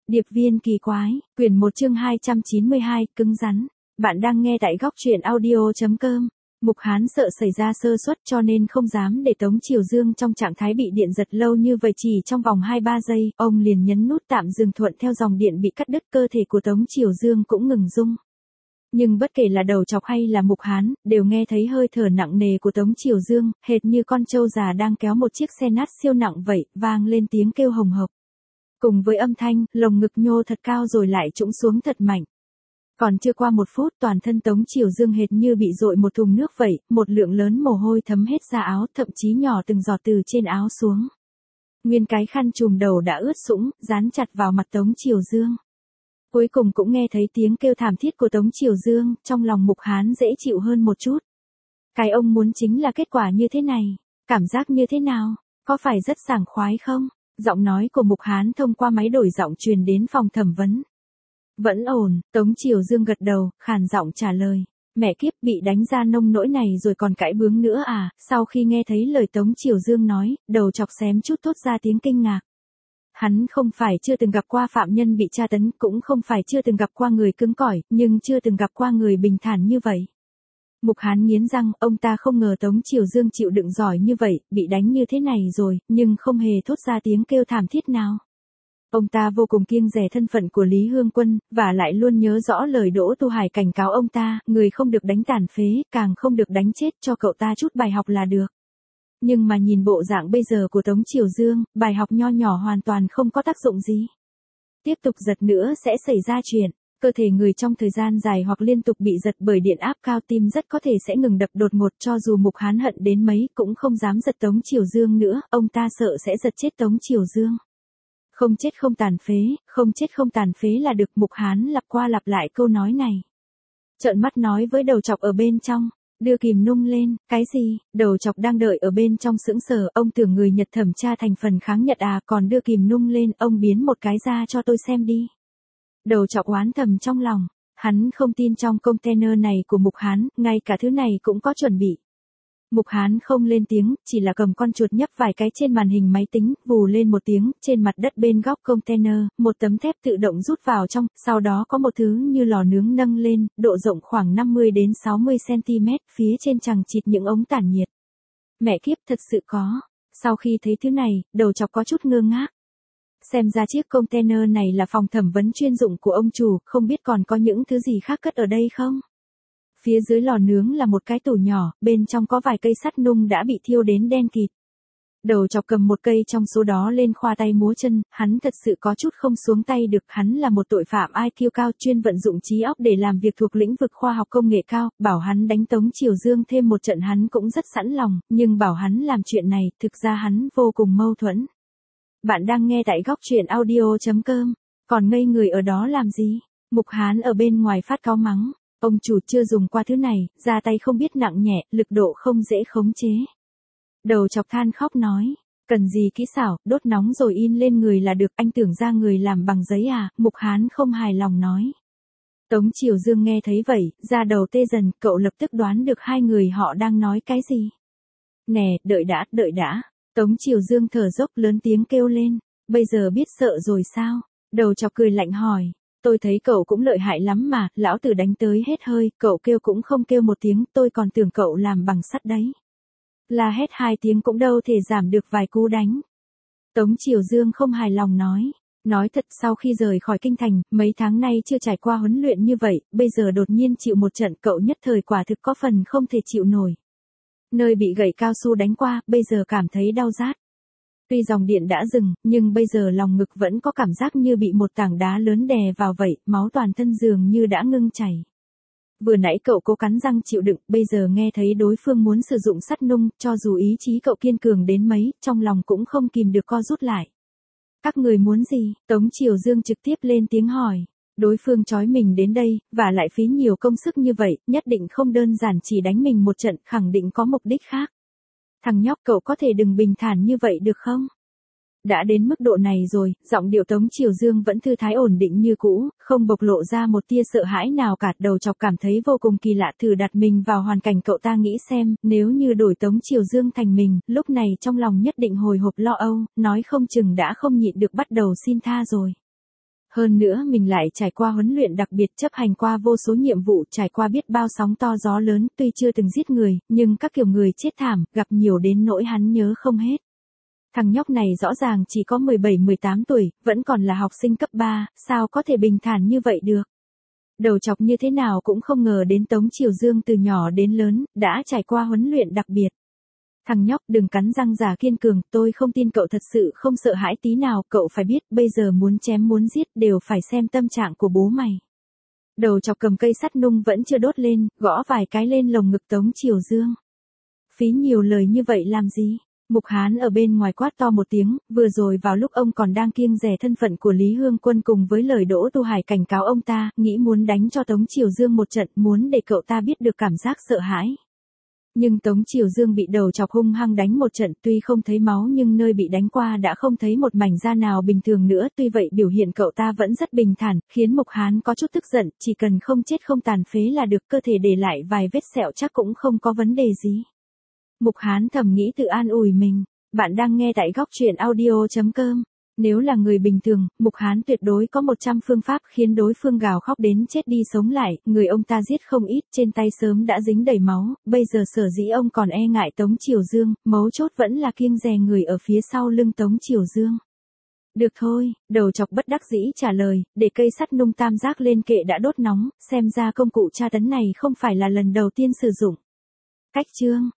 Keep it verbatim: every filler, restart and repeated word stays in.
Điệp viên kỳ quái, quyển một chương hai trăm chín mươi hai, cứng rắn. Bạn đang nghe tại góc truyện audio.com. Mục Hán sợ xảy ra sơ suất cho nên không dám để Tống Triều Dương trong trạng thái bị điện giật lâu như vậy, chỉ trong vòng hai ba giây, ông liền nhấn nút tạm dừng, thuận theo dòng điện bị cắt đứt, cơ thể của Tống Triều Dương cũng ngừng rung. Nhưng bất kể là Đầu Chọc hay là Mục Hán, đều nghe thấy hơi thở nặng nề của Tống Triều Dương, hệt như con trâu già đang kéo một chiếc xe nát siêu nặng vậy, vang lên tiếng kêu hồng hộc. Cùng với âm thanh, lồng ngực nhô thật cao rồi lại trũng xuống thật mạnh. Còn chưa qua một phút, toàn thân Tống Triều Dương hệt như bị dội một thùng nước vậy, một lượng lớn mồ hôi thấm hết ra áo, thậm chí nhỏ từng giọt từ trên áo xuống. Nguyên cái khăn trùm đầu đã ướt sũng, dán chặt vào mặt Tống Triều Dương. Cuối cùng cũng nghe thấy tiếng kêu thảm thiết của Tống Triều Dương, trong lòng Mục Hán dễ chịu hơn một chút. Cái ông muốn chính là kết quả như thế này, cảm giác như thế nào, có phải rất sảng khoái không? Giọng nói của Mục Hán thông qua máy đổi giọng truyền đến phòng thẩm vấn. Vẫn ổn, Tống Triều Dương gật đầu, khàn giọng trả lời. Mẹ kiếp, bị đánh ra nông nỗi này rồi còn cãi bướng nữa à? Sau khi nghe thấy lời Tống Triều Dương nói, Đầu Chọc xém chút thốt ra tiếng kinh ngạc. Hắn không phải chưa từng gặp qua phạm nhân bị tra tấn, cũng không phải chưa từng gặp qua người cứng cỏi, nhưng chưa từng gặp qua người bình thản như vậy. Mục Hán nghiến răng, ông ta không ngờ Tống Triều Dương chịu đựng giỏi như vậy, bị đánh như thế này rồi, nhưng không hề thốt ra tiếng kêu thảm thiết nào. Ông ta vô cùng kiêng dè thân phận của Lý Hương Quân, và lại luôn nhớ rõ lời Đỗ Tu Hải cảnh cáo ông ta, người không được đánh tàn phế, càng không được đánh chết, cho cậu ta chút bài học là được. Nhưng mà nhìn bộ dạng bây giờ của Tống Triều Dương, bài học nho nhỏ hoàn toàn không có tác dụng gì. Tiếp tục giật nữa sẽ xảy ra chuyện. Cơ thể người trong thời gian dài hoặc liên tục bị giật bởi điện áp cao, tim rất có thể sẽ ngừng đập đột ngột, cho dù Mục Hán hận đến mấy cũng không dám giật Tống Triều Dương nữa, ông ta sợ sẽ giật chết Tống Triều Dương. Không chết không tàn phế, không chết không tàn phế là được, Mục Hán lặp qua lặp lại câu nói này. Trợn mắt nói với Đầu Chọc ở bên trong, đưa kìm nung lên, cái gì? Đầu Chọc đang đợi ở bên trong sững sờ, ông tưởng người Nhật thẩm tra thành phần kháng Nhật à, còn đưa kìm nung lên, ông biến một cái ra cho tôi xem đi. Đầu Chọc oán thầm trong lòng, hắn không tin trong container này của Mục Hán, ngay cả thứ này cũng có chuẩn bị. Mục Hán không lên tiếng, chỉ là cầm con chuột nhấp vài cái trên màn hình máy tính, vù lên một tiếng, trên mặt đất bên góc container, một tấm thép tự động rút vào trong, sau đó có một thứ như lò nướng nâng lên, độ rộng khoảng năm mươi đến sáu mươi xăng ti mét, phía trên chằng chịt những ống tản nhiệt. Mẹ kiếp, thật sự có. Sau khi thấy thứ này, Đầu Chọc có chút ngơ ngác. Xem ra chiếc container này là phòng thẩm vấn chuyên dụng của ông chủ, không biết còn có những thứ gì khác cất ở đây không? Phía dưới lò nướng là một cái tủ nhỏ, bên trong có vài cây sắt nung đã bị thiêu đến đen kịt. Đầu Chọc cầm một cây trong số đó lên khoa tay múa chân, hắn thật sự có chút không xuống tay được, hắn là một tội phạm i kiu cao chuyên vận dụng trí óc để làm việc thuộc lĩnh vực khoa học công nghệ cao, bảo hắn đánh Tống Triều Dương thêm một trận hắn cũng rất sẵn lòng, nhưng bảo hắn làm chuyện này, thực ra hắn vô cùng mâu thuẫn. Bạn đang nghe tại góc truyện audio.com, còn ngây người ở đó làm gì? Mục Hán ở bên ngoài phát cáu mắng, ông chủ chưa dùng qua thứ này, ra tay không biết nặng nhẹ, lực độ không dễ khống chế. Đầu Chọc than khóc nói, cần gì kỹ xảo, đốt nóng rồi in lên người là được, anh tưởng ra người làm bằng giấy à? Mục Hán không hài lòng nói. Tống Triều Dương nghe thấy vậy, da đầu tê dần, cậu lập tức đoán được hai người họ đang nói cái gì. Nè, đợi đã, đợi đã. Tống Triều Dương thở dốc lớn tiếng kêu lên, bây giờ biết sợ rồi sao? Đầu Chọc cười lạnh hỏi, tôi thấy cậu cũng lợi hại lắm mà, lão tử đánh tới hết hơi, cậu kêu cũng không kêu một tiếng, tôi còn tưởng cậu làm bằng sắt đấy. La hét hai tiếng cũng đâu thể giảm được vài cú đánh. Tống Triều Dương không hài lòng nói, nói thật sau khi rời khỏi kinh thành, mấy tháng nay chưa trải qua huấn luyện như vậy, bây giờ đột nhiên chịu một trận cậu nhất thời quả thực có phần không thể chịu nổi. Nơi bị gậy cao su đánh qua, bây giờ cảm thấy đau rát. Tuy dòng điện đã dừng, nhưng bây giờ lòng ngực vẫn có cảm giác như bị một tảng đá lớn đè vào vậy, máu toàn thân dường như đã ngưng chảy. Vừa nãy cậu cố cắn răng chịu đựng, bây giờ nghe thấy đối phương muốn sử dụng sắt nung, cho dù ý chí cậu kiên cường đến mấy, trong lòng cũng không kìm được co rút lại. Các người muốn gì? Tống Triều Dương trực tiếp lên tiếng hỏi. Đối phương trói mình đến đây, và lại phí nhiều công sức như vậy, nhất định không đơn giản chỉ đánh mình một trận, khẳng định có mục đích khác. Thằng nhóc, cậu có thể đừng bình thản như vậy được không? Đã đến mức độ này rồi, giọng điệu Tống Triều Dương vẫn thư thái ổn định như cũ, không bộc lộ ra một tia sợ hãi nào cả. Đầu Chọc cảm thấy vô cùng kỳ lạ, thử đặt mình vào hoàn cảnh cậu ta nghĩ xem, nếu như đổi Tống Triều Dương thành mình, lúc này trong lòng nhất định hồi hộp lo âu, nói không chừng đã không nhịn được bắt đầu xin tha rồi. Hơn nữa mình lại trải qua huấn luyện đặc biệt, chấp hành qua vô số nhiệm vụ, trải qua biết bao sóng to gió lớn, tuy chưa từng giết người, nhưng các kiểu người chết thảm, gặp nhiều đến nỗi hắn nhớ không hết. Thằng nhóc này rõ ràng chỉ có mười bảy mười tám tuổi, vẫn còn là học sinh cấp ba, sao có thể bình thản như vậy được. Đầu chọc như thế nào cũng không ngờ đến Tống Triều Dương từ nhỏ đến lớn, đã trải qua huấn luyện đặc biệt. Thằng nhóc đừng cắn răng giả kiên cường, tôi không tin cậu thật sự không sợ hãi tí nào, cậu phải biết bây giờ muốn chém muốn giết đều phải xem tâm trạng của bố mày. Đầu chọc cầm cây sắt nung vẫn chưa đốt lên, gõ vài cái lên lồng ngực Tống Triều Dương. Phí nhiều lời như vậy làm gì? Mục Hán ở bên ngoài quát to một tiếng, vừa rồi vào lúc ông còn đang kiêng dè thân phận của Lý Hương Quân cùng với lời Đỗ Tu Hải cảnh cáo ông ta, nghĩ muốn đánh cho Tống Triều Dương một trận, muốn để cậu ta biết được cảm giác sợ hãi. Nhưng Tống Triều Dương bị đầu chọc hung hăng đánh một trận, tuy không thấy máu nhưng nơi bị đánh qua đã không thấy một mảnh da nào bình thường nữa, tuy vậy biểu hiện cậu ta vẫn rất bình thản, khiến Mục Hán có chút tức giận, chỉ cần không chết không tàn phế là được, cơ thể để lại vài vết sẹo chắc cũng không có vấn đề gì. Mục Hán thầm nghĩ tự an ủi mình. Bạn đang nghe tại góc truyện audio chấm com. Nếu là người bình thường, Mục Hán tuyệt đối có một trăm phương pháp khiến đối phương gào khóc đến chết đi sống lại, người ông ta giết không ít, trên tay sớm đã dính đầy máu, bây giờ sở dĩ ông còn e ngại Tống Triều Dương, mấu chốt vẫn là kiêng dè người ở phía sau lưng Tống Triều Dương. Được thôi, đầu chọc bất đắc dĩ trả lời, để cây sắt nung tam giác lên kệ đã đốt nóng, xem ra công cụ tra tấn này không phải là lần đầu tiên sử dụng. Cách chương